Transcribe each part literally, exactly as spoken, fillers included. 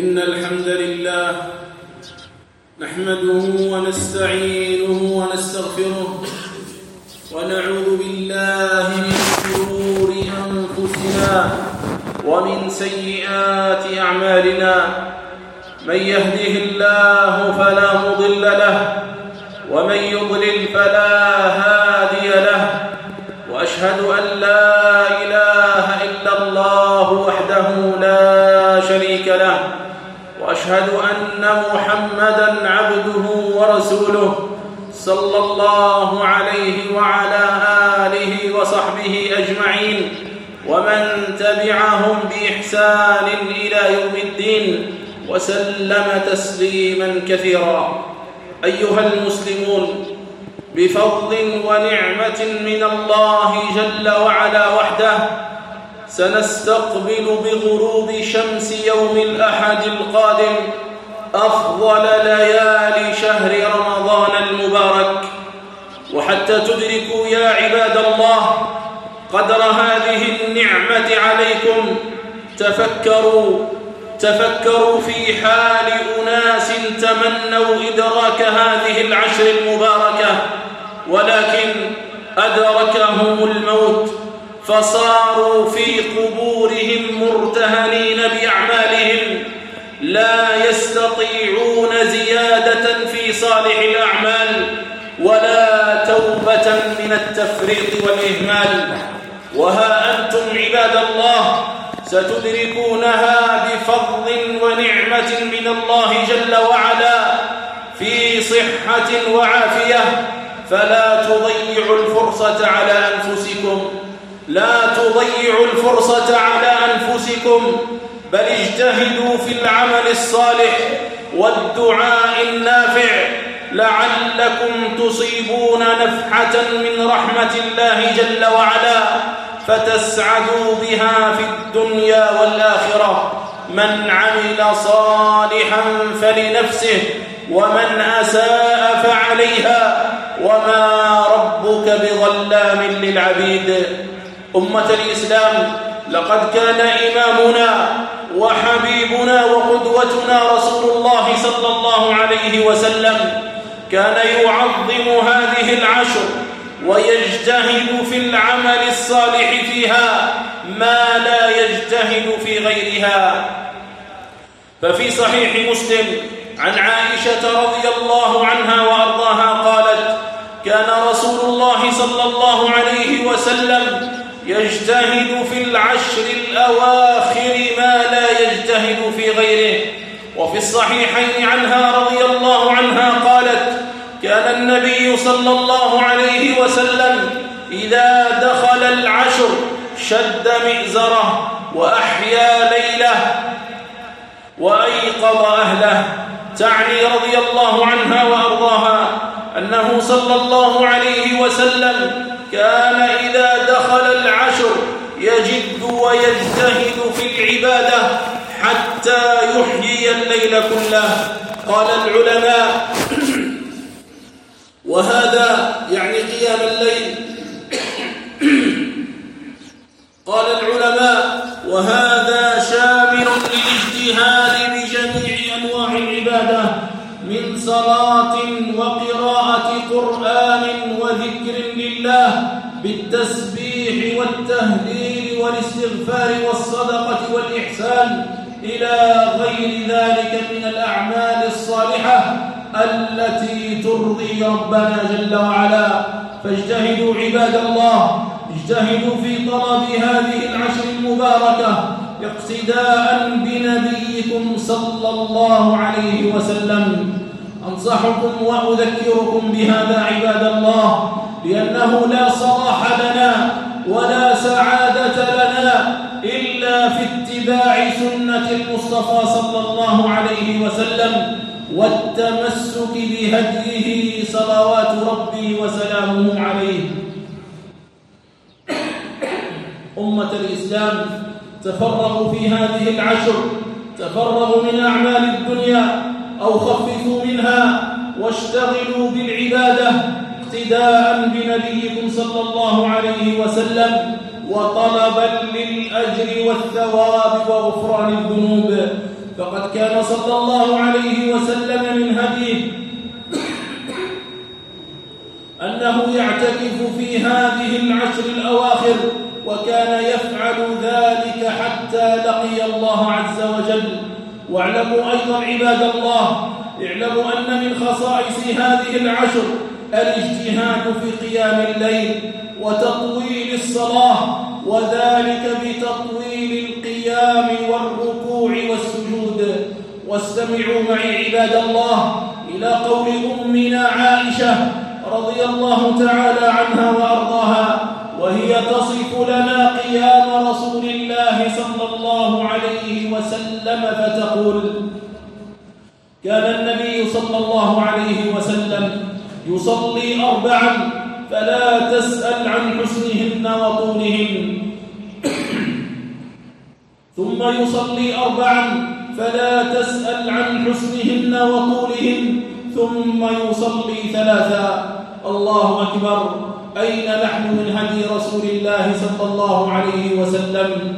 إن الحمد لله نحمده ونستعينه ونستغفره ونعوذ بالله من شرور أنفسنا ومن سيئات أعمالنا. من يهده الله فلا مضل له ومن يضلل فلا هادي له، وأشهد أن لا إله إلا الله وحده لا شريك له، وأشهد أن محمدًا عبده ورسوله صلى الله عليه وعلى آله وصحبه أجمعين، ومن تبعهم بإحسان إلى يوم الدين، وسلم تسليمًا كثيرا. أيها المسلمون، بفضل ونعمة من الله جل وعلا وحده سنستقبل بغروب شمس يوم الأحد القادم أفضل ليالي شهر رمضان المبارك. وحتى تدركوا يا عباد الله قدر هذه النعمة عليكم، تفكروا تفكروا في حال أناس تمنوا إدراك هذه العشر المباركة ولكن أدركهم الموت، فصاروا في قبورهم مرتهنين بأعمالهم، لا يستطيعون زيادة في صالح الأعمال ولا توبة من التفريط والإهمال. وها أنتم عباد الله ستدركونها بفضل ونعمة من الله جل وعلا في صحة وعافية، فلا تضيعوا الفرصة على أنفسكم لا تضيعوا الفرصة على أنفسكم بل اجتهدوا في العمل الصالح والدعاء النافع لعلكم تصيبون نفحة من رحمة الله جل وعلا فتسعدوا بها في الدنيا والآخرة. من عمل صالحا فلنفسه ومن أساء فعليها وما ربك بظلام للعبيد. أمة الإسلام، لقد كان إمامنا وحبيبنا وقدوتنا رسول الله صلى الله عليه وسلم كان يعظم هذه العشر ويجتهد في العمل الصالح فيها ما لا يجتهد في غيرها. ففي صحيح مسلم عن عائشة رضي الله عنها وأرضاها قالت: كان رسول الله صلى الله عليه وسلم يجتهد في العشر الأواخر ما لا يجتهد في غيره. وفي الصحيحين عنها رضي الله عنها قالت: كان النبي صلى الله عليه وسلم إذا دخل العشر شد مئزره وأحيا ليله وأيقظ أهله. تعني رضي الله عنها وأرضاها أنه صلى الله عليه وسلم كان إذا دخل العشر يجد ويجتهد في العبادة حتى يحيي الليل كله. قال العلماء: وهذا يعني قيام الليل قال العلماء وهذا شامل للاجتهاد بجميع أنواع العبادة من صلاة وقراءة قرآن وذكر لله بالتسبيح والتهليل والاستغفار والصدقة والإحسان إلى غير ذلك من الأعمال الصالحة التي ترضي ربنا جل وعلا. فاجتهدوا عباد الله، اجتهدوا في طلب هذه العشر المباركة اقتداء بنبيكم صلى الله عليه وسلم. أنصحكم وأذكركم بهذا عباد الله، لأنه لا صلاح لنا ولا سعادة لنا إلا في اتباع سنة المصطفى صلى الله عليه وسلم والتمسك بهديه صلوات ربي وسلامه عليه. أمة الإسلام، تفرغوا في هذه العشر، تفرغوا من أعمال الدنيا أو خففوا منها واشتغلوا بالعبادة اقتداء بنبيكم صلى الله عليه وسلم وطلبا للأجر والثواب وغفران الذنوب. فقد كان صلى الله عليه وسلم من هديه أنه يعتكف في هذه العشر الأواخر، وكان يفعل ذلك حتى لقي الله عز وجل. واعلموا أيضا عباد الله، اعلموا أن من خصائص هذه العشر الاجتهاد في قيام الليل وتطويل الصلاة، وذلك بتطويل القيام والركوع والسجود. واستمعوا معي عباد الله إلى قول أمنا عائشة رضي الله تعالى عنها وأرضاها، وهي تصف لنا قيام رسول الله صلى الله عليه وسلم فتقول: كان النبي صلى الله عليه وسلم يصلي أربعا فلا تسأل عن حسنهن وطولهن، ثم يصلي أربعا فلا تسأل عن حسنهن وطولهن، ثم يصلي ثلاثا. الله أكبر! أين نحن من هدي رسول الله صلى الله عليه وسلم؟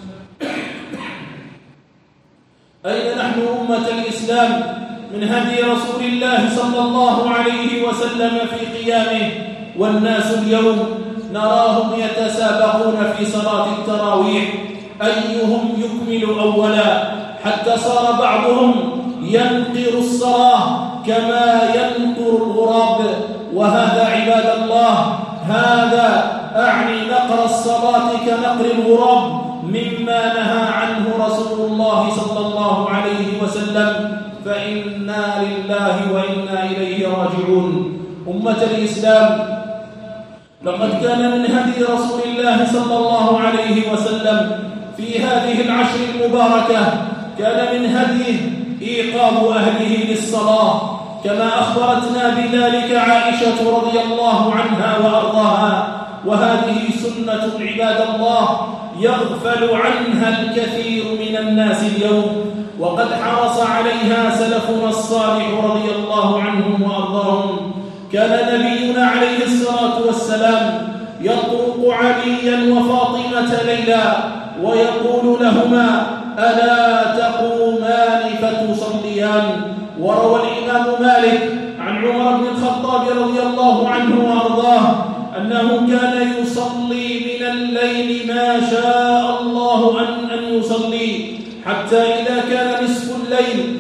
أين نحن أمة الإسلام من هدي رسول الله صلى الله عليه وسلم في قيامه؟ والناس اليوم نراهم يتسابقون في صلاة التراويح أيهم يكمل أولا، حتى صار بعضهم ينقر الصلاة كما ينقر الغراب. وهذا عباد الله، هذا أعني نقر الصلاة كنقر الغراب، مما نهى عنه رسول الله صلى الله عليه وسلم، فإنا لله وإنا إليه راجعون. أمة الإسلام، لقد كان من هدي رسول الله صلى الله عليه وسلم في هذه العشر المباركة، كان من هديه إيقاظ أهله للصلاة، كما أخبرتنا بذلك عائشة رضي الله عنها وأرضاها. وهذه سنة عباد الله يغفل عنها الكثير من الناس اليوم، وقد حرص عليها سلفنا الصالح رضي الله عنهم وأرضاهم. كان نبينا عليه الصلاة والسلام يطرق عليا وفاطمة ليلا ويقول لهما: ألا تقومان فتصليان؟ وروى الإمام مالك عن عمر بن الخطاب رضي الله عنه وأرضاه أنه كان يصلي من الليل ما شاء الله أن, أن يصلي، حتى إذا كان نصف الليل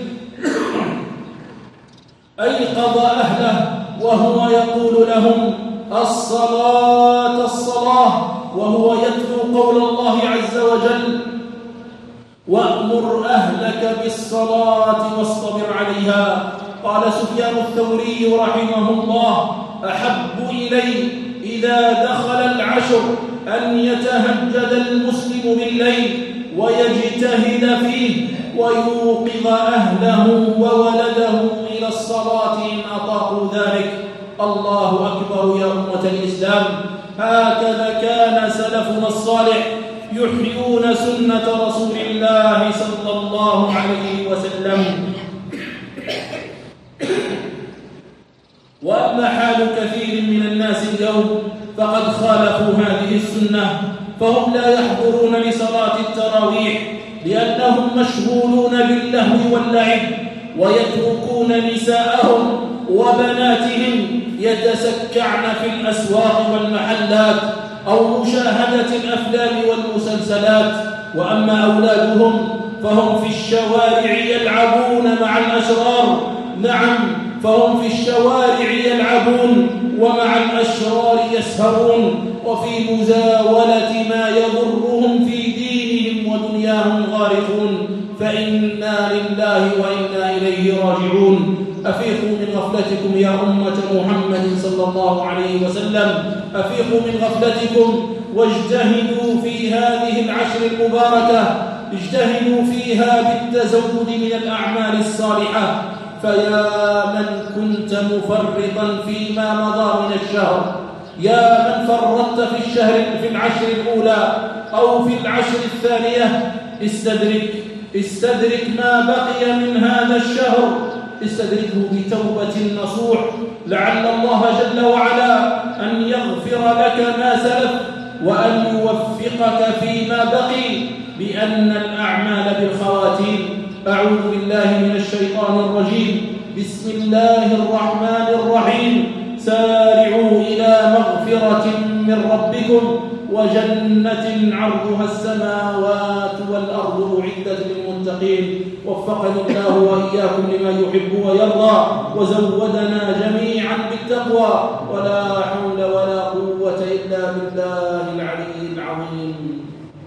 أيقظ أهله وهو يقول لهم: الصلاة الصلاة، وهو يتلو قول الله عز وجل: وأمر أهلك بالصلاة واصطبر عليها. قال سفيان الثوري رحمه الله: أحب إلي إذا دخل العشر أن يتهجد المسلم بالليل ويجتهد فيه ويوقظ أهله وولده إلى الصلاة إن أطاعوا ذلك. الله أكبر يا أمة الإسلام! هكذا كان سلفنا الصالح يحيون سنة رسول الله صلى الله عليه وسلم. وأما حال كثير من الناس اليوم فقد خالفوا هذه السنة، فهم لا يحضرون لصلاة التراويح لأنهم مشغولون باللهو واللعب، ويتركون نساءهم وبناتهم يتسكعن في الأسواق والمحلات أو مشاهدة الأفلام والمسلسلات. وأما أولادهم فهم في الشوارع يلعبون مع الأشرار. نعم، فهم في الشوارع يلعبون ومع الأشرار يسهرون، وفي مزاولة ما يضرهم في دينهم ودنياهم غارقون. فإنا لله وإنا إليه راجعون. أفيقوا من غفلتكم يا أمة محمد صلى الله عليه وسلم، أفيقوا من غفلتكم واجتهدوا في هذه العشر المباركة، اجتهدوا فيها بالتزود من الأعمال الصالحة. فيا من كنت مفرطا فيما مضى من الشهر، يا من فرطت في الشهر في العشر الأولى أو في العشر الثانية، استدرك استدرك ما بقي من هذا الشهر، استدركه بتوبة نصوح، لعل الله جل وعلا أن يغفر لك ما سلف وأن يوفقك فيما بقي، بأن الأعمال بالخواتيم. أعوذ بالله من الشيطان الرجيم. بسم الله الرحمن الرحيم. سارعوا إلى مغفرة من ربكم وجنة عرضها السماوات والأرض أعدت للمتقين. وفقني الله وإياكم لما يحب ويرضى، وزودنا جميعا بالتقوى، ولا حول ولا قوة إلا بالله العلي العظيم.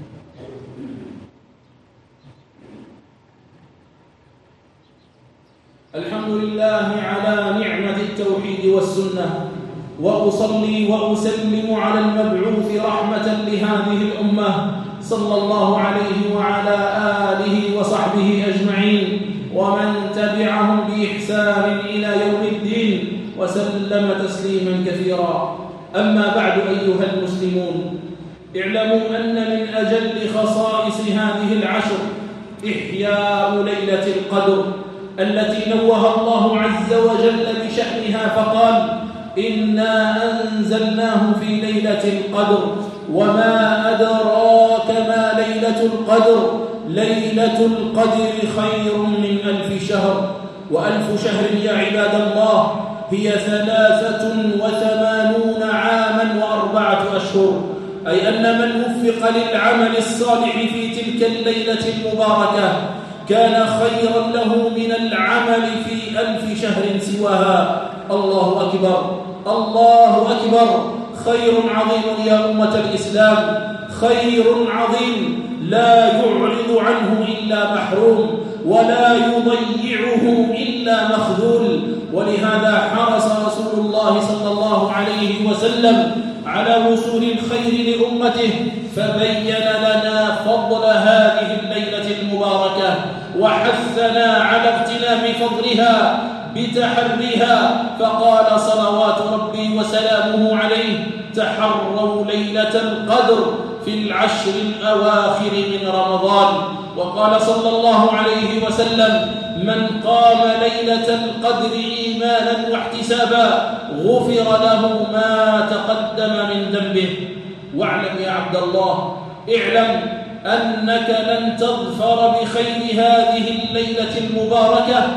الحمد لله على نعمة التوحيد والسنة، وأصلي وأسلم على المبعوث رحمة لهذه الأمة صلى الله عليه وعلى آله وصحبه أجمعين، ومن تبعهم بإحسان إلى يوم الدين، وسلم تسليما كثيرا. أما بعد أيها المسلمون، اعلموا أن من أجل خصائص هذه العشر إحياء ليلة القدر التي نوه الله عز وجل بشأنها فقال: إنا أنزلناه في ليلة القدر وما أدراك ما ليلة القدر ليلة القدر خير من ألف شهر. وألف شهر يا عباد الله هي ثلاثة وثمانون عاما وأربعة أشهر، أي أن من وفق للعمل الصالح في تلك الليلة المباركة كان خيرا له من العمل في ألف شهر سواها. الله أكبر، الله أكبر. خير عظيم يا أمة الإسلام، خير عظيم لا يعرض عنه إلا محروم، ولا يضيعه إلا مخذول. ولهذا حرص رسول الله صلى الله عليه وسلم على وصول الخير لأمته، فبين لنا فضل هذه الليلة المباركة، وحثنا على اغتنام فضلها بتحريها، فقال صلوات ربي وسلامه عليه: تحروا ليلة القدر في العشر الأواخر من رمضان. وقال صلى الله عليه وسلم: من قام ليلة القدر إيمانا واحتسابا غفر له ما تقدم من ذنبه. واعلم يا عبد الله، اعلم أنك لن تظفر بخير هذه الليلة المباركة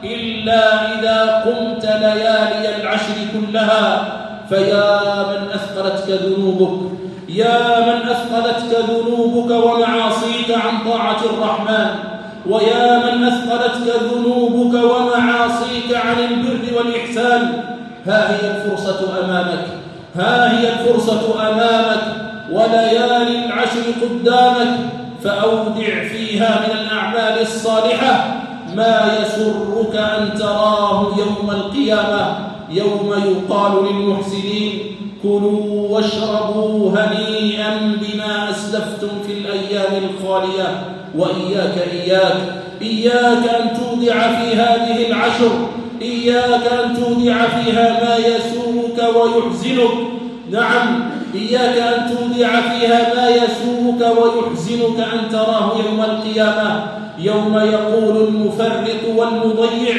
إلا إذا قمت ليالي العشر كلها. فيا من أثقلتك ذنوبك، يا من أثقلتك ذنوبك ومعاصيك عن طاعة الرحمن، ويا من أثقلتك ذنوبك ومعاصيك عن البر والإحسان، ها هي الفرصة أمامك، ها هي الفرصة أمامك، وليالي العشر قدامك، فأودع فيها من الأعمال الصالحة ما يسرك أن تراه يوم القيامة، يوم يقال للمحسنين: كلوا واشربوا هنيئا بما أسلفتم في الأيام الخالية. وإياك إياك إياك أن تودع في هذه العشر، إياك أن تودع فيها ما يسوءك ويحزنك. نعم، إياك أن تودع فيها ما يسوءك ويحزنك أن تراه يوم القيامة، يوم يقول المفرط والمضيع: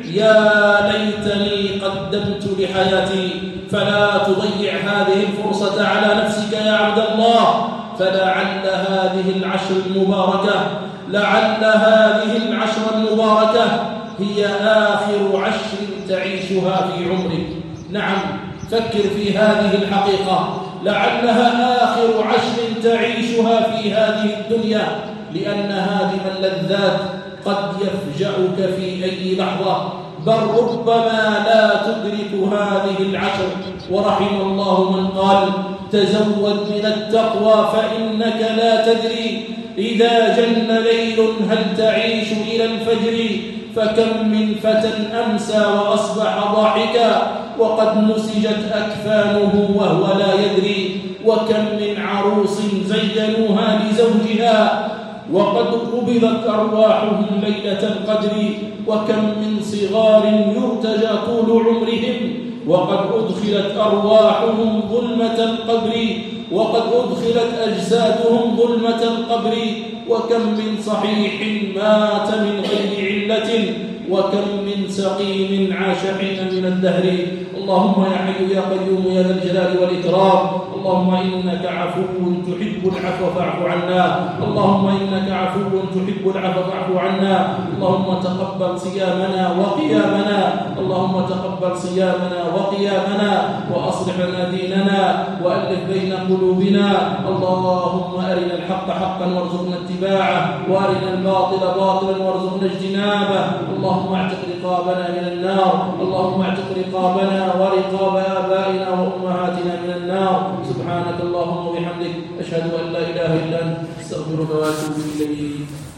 يا ليتني قدمت لحياتي. فلا تضيع هذه الفرصة على نفسك يا عبد الله، فلعل هذه العشر المباركة لعل هذه العشر المباركة هي آخر عشر تعيشها في عمرك. نعم، فكر في هذه الحقيقة، لعلها آخر عشر تعيشها في هذه الدنيا، لأن هذه اللذات قد يفجأك في أي لحظة، بل ربما لا تدرك هذه العشر. ورحم الله من قال: تزود من التقوى فإنك لا تدري إذا جن ليل هل تعيش إلى الفجر. فكم من فتى أمسى وأصبح ضاحكا وقد نسجت أكفانه وهو لا يدري. وكم من عروس زينوها لزوجها وقد قبضت أرواحهم ليلة القدر. وكم من صغار يرتجى طول عمرهم وقد أدخلت أرواحهم ظلمة القبر وقد أدخلت أجسادهم ظلمة القبر. وكم من صحيح مات من غير علة وكم من سقيم عاش حين من الدهر. اللهم يا حي يا قيوم يا ذا الجلال والإكرام اللهم إنك عفو تحب العفو فاعف عنا اللهم إنك عفو تحب العفو فاعف عنا اللهم تقبل صيامنا وقيامنا اللهم تقبل صيامنا وقيامنا وأصلح لنا ديننا وألف بين قلوبنا اللهم أرنا الحق حقا وارزقنا اتباعه وأرنا الباطل باطلا وارزقنا اجتنابه اللهم اعتق رقابنا من النار اللهم اعتق رقابنا ورقاب آبائنا وأمهاتنا من النار سبحانك اللهم وبحمدك أشهد أن لا إله إلا أنت أستغفرك وأتوب إليك.